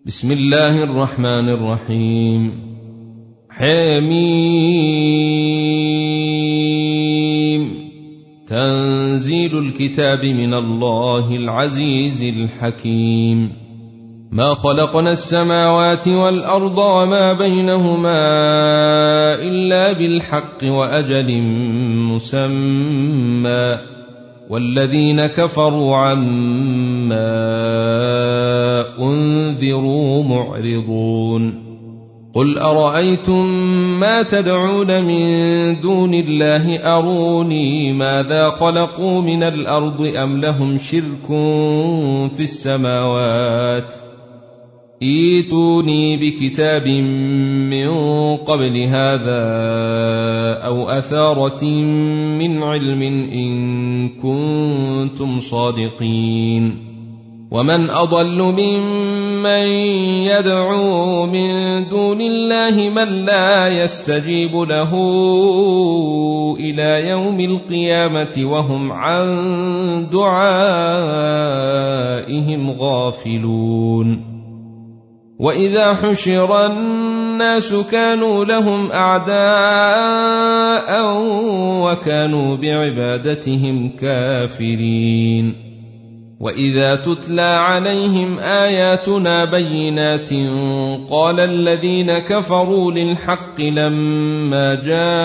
بسم الله الرحمن الرحيم. حميم. تنزيل الكتاب من الله العزيز الحكيم. ما خلقنا السماوات والأرض وما بينهما إلا بالحق وأجل مسمى، والذين كفروا عما أنذروا معرضون. قل أرأيتم ما تدعون من دون الله أروني ماذا خلقوا من الأرض أم لهم شرك في السماوات، ائتوني بكتاب من قبل هذا أو أثارة من علم إن كنتم صادقين. ومن أضل ممن يدعو من دون الله من لا يستجيب له إلى يوم القيامة وهم عن دعائهم غافلون. وإذا حشر الناس كانوا لهم أعداء وكانوا بعبادتهم كافرين. وإذا تتلى عليهم آياتنا بينات قال الذين كفروا للحق لما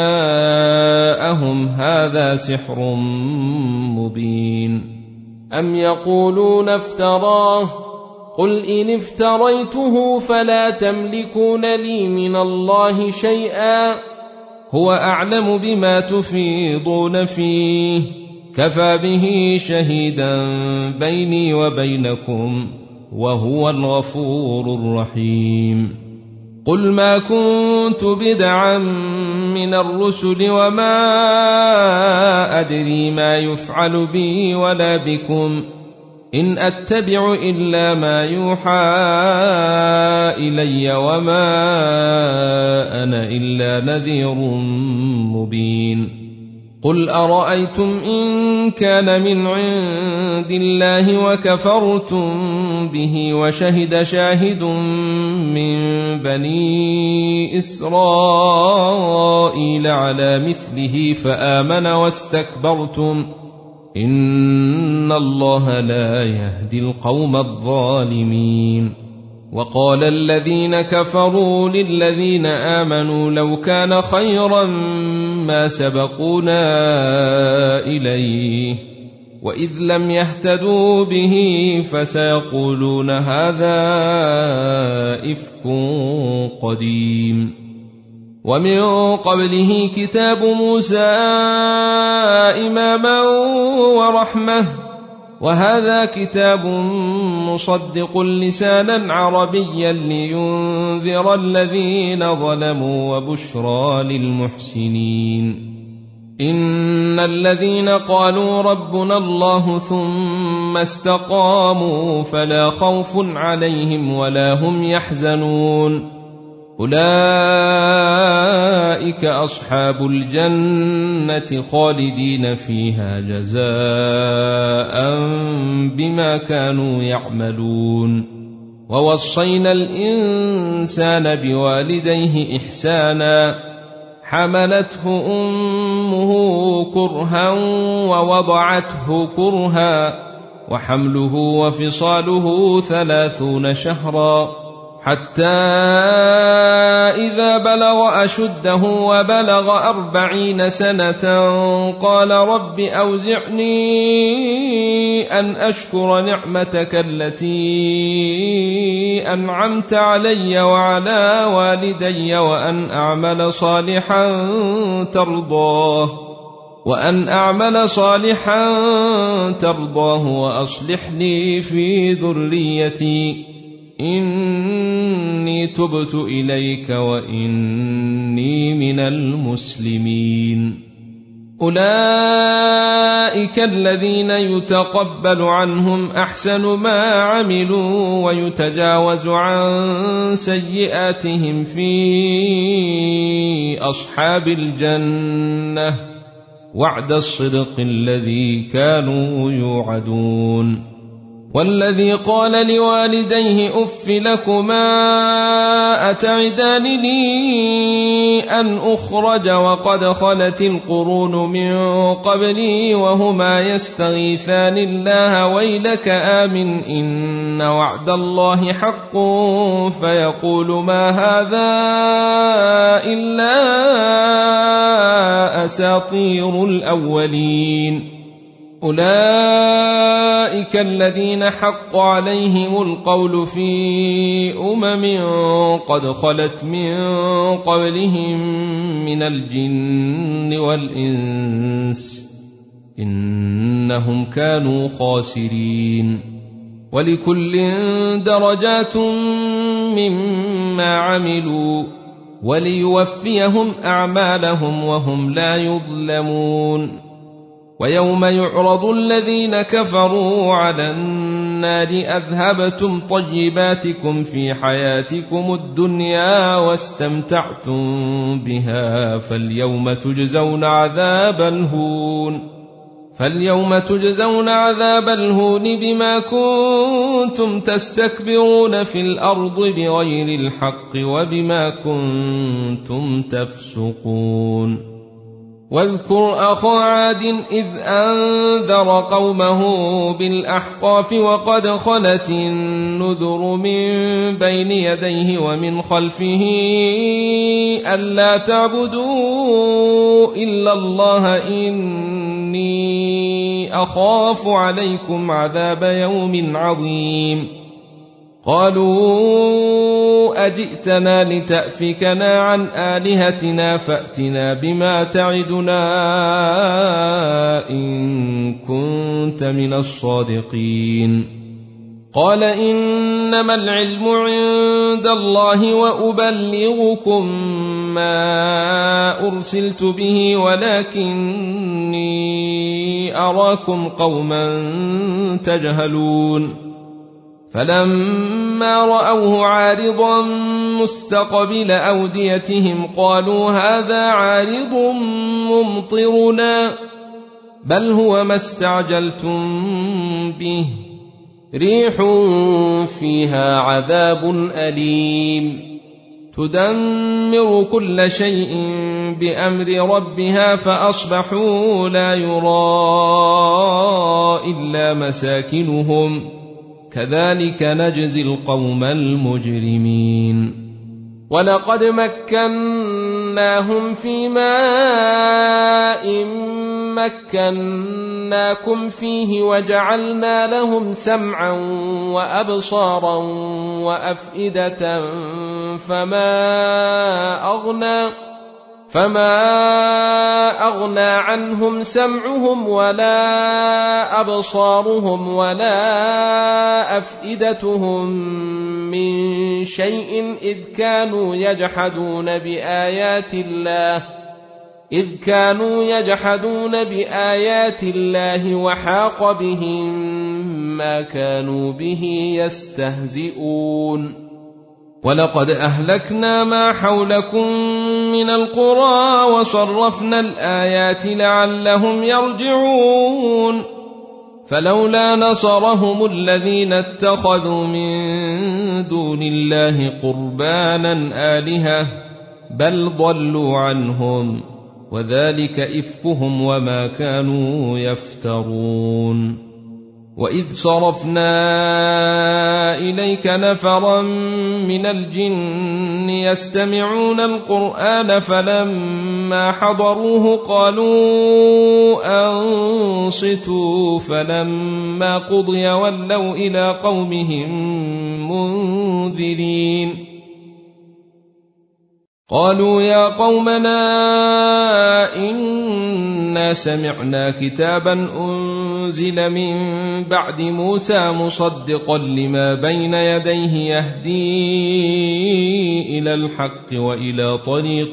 جاءهم هذا سحر مبين. أم يقولون افتراه، قل إن افتريته فلا تملكون لي من الله شيئا، هو أعلم بما تفيضون فيه، كفى به شهيدا بيني وبينكم وهو الغفور الرحيم. قل ما كنت بدعا من الرسل وما أدري ما يفعل بي ولا بكم، إن أتبع إلا ما يوحى إلي وما أنا إلا نذير مبين. قل أرأيتم إن كان من عند الله وكفرتم به وشهد شاهد من بني إسرائيل على مثله فآمن واستكبرتم، إن الله لا يهدي القوم الظالمين. وقال الذين كفروا للذين آمنوا لو كان خيرا ما سبقونا إليه، وإذ لم يهتدوا به فسيقولون هذا إفك قديم. ومن قبله كتاب موسى إماما ورحمة، وهذا كتاب مصدق لسانا عربيا لينذر الذين ظلموا وبشرى للمحسنين. إن الذين قالوا ربنا الله ثم استقاموا فلا خوف عليهم ولا هم يحزنون، أولئك أصحاب الجنة خالدين فيها جزاء بما كانوا يعملون. ووصينا الإنسان بوالديه إحسانا، حملته أمه كرها ووضعته كرها، وحمله وفصاله 30 شهرا، حتى إذا بلغ أشده وبلغ 40 سنة قال رب أوزعني أن أشكر نعمتك التي أنعمت علي وعلى والدي وأن أعمل صالحا ترضاه وأصلح لي في ذريتي إني تبت إليك وإني من المسلمين. أولئك الذين يتقبل عنهم أحسن ما عملوا ويتجاوز عن سيئاتهم في أصحاب الجنة، وعد الصدق الذي كانوا يوعدون. والذي قال لوالديه أف لكما أتعدانني أن أخرج وقد خلت القرون من قبلي وهما يستغيثان الله ويلك آمن إن وعد الله حق فيقول ما هذا إلا أساطير الأولين. أولئك الذين حق عليهم القول في قد خلت من قبلهم من الجن والإنس إنهم كانوا خاسرين. ولكل درجات مما عملوا وليوفيهم أعمالهم وهم لا يظلمون. ويوم يعرض الذين كفروا على النار أذهبتم طيباتكم في حياتكم الدنيا واستمتعتم بها فاليوم تجزون عذاب الهون بما كنتم تستكبرون في الأرض بغير الحق وبما كنتم تفسقون. واذكر أخا عاد إذ أنذر قومه بالأحقاف وقد خلت النذر من بين يديه ومن خلفه ألا تعبدوا إلا الله إني أخاف عليكم عذاب يوم عظيم. قالوا أجئتنا لتأفكنا عن آلهتنا فأتنا بما تعدنا إن كنت من الصادقين. قال إنما العلم عند الله وأبلغكم ما أرسلت به ولكني أراكم قوما تجهلون. فلما رأوه عارضا مستقبل أوديتهم قالوا هذا عارض ممطرنا بل هو ما استعجلتم به ريح فيها عذاب أليم تدمر كل شيء بأمر ربها فأصبحوا لا يرى إلا مساكنهم كذلك نجزي القوم المجرمين. ولقد مكناهم في ماء مكناكم فيه وجعلنا لهم سمعا وأبصارا وأفئدة فما أغنى عنهم سمعهم ولا أبصارهم ولا أفئدتهم من شيء إذ كانوا يجحدون بآيات الله وحاق بهم ما كانوا به يستهزئون. ولقد أهلكنا ما حولكم من القرى وصرفنا الآيات لعلهم يرجعون. فلولا نصرهم الذين اتخذوا من دون الله قربانا آلهة بل ضلوا عنهم وذلك إفكهم وما كانوا يفترون. وإذ صرفنا إليك نفرا من الجن يستمعون القرآن فلما حضروه قالوا أنصتوا فلما قضي ولوا إلى قومهم منذرين. قالوا يا قومنا إنا سمعنا كتابا أنزل من بعد موسى مصدقا لما بين يديه يهدي إلى الحق وإلى طريق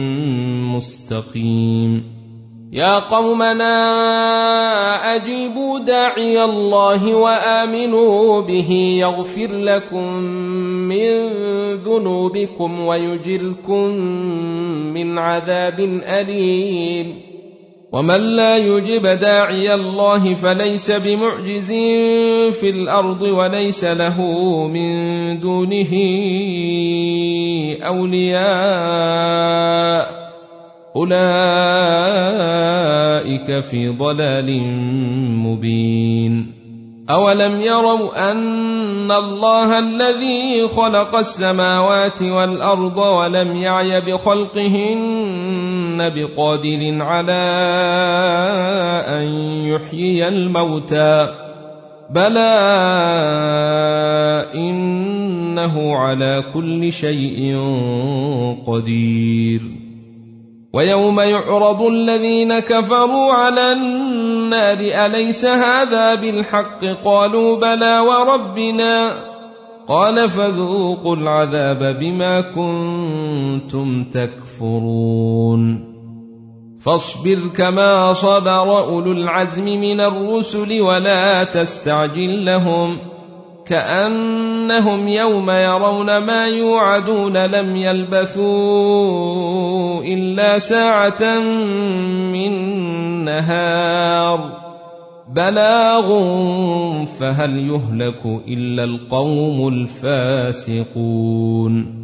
مستقيم. يا قومنا أجيبوا داعي الله وآمنوا به يغفر لكم من ذنوبكم ويجركم من عذاب أليم. ومن لا يجب داعي الله فليس بمعجز في الأرض وليس له من دونه أولياء أولئك في ضلال مبين أولم يروا أن الله الذي خلق السماوات والأرض ولم يعي بخلقهن بقادر على أن يحيي الموتى بلى إنه على كل شيء قدير ويوم يعرض الذين كفروا على النار أليس هذا بالحق قالوا بلى وربنا قال فذوقوا العذاب بما كنتم تكفرون فاصبر كما صبر أولو العزم من الرسل ولا تستعجل لهم كأنهم يوم يرون ما يوعدون لم يلبثوا إلا ساعة من نهار بلاغ فهل يهلك إلا القوم الفاسقون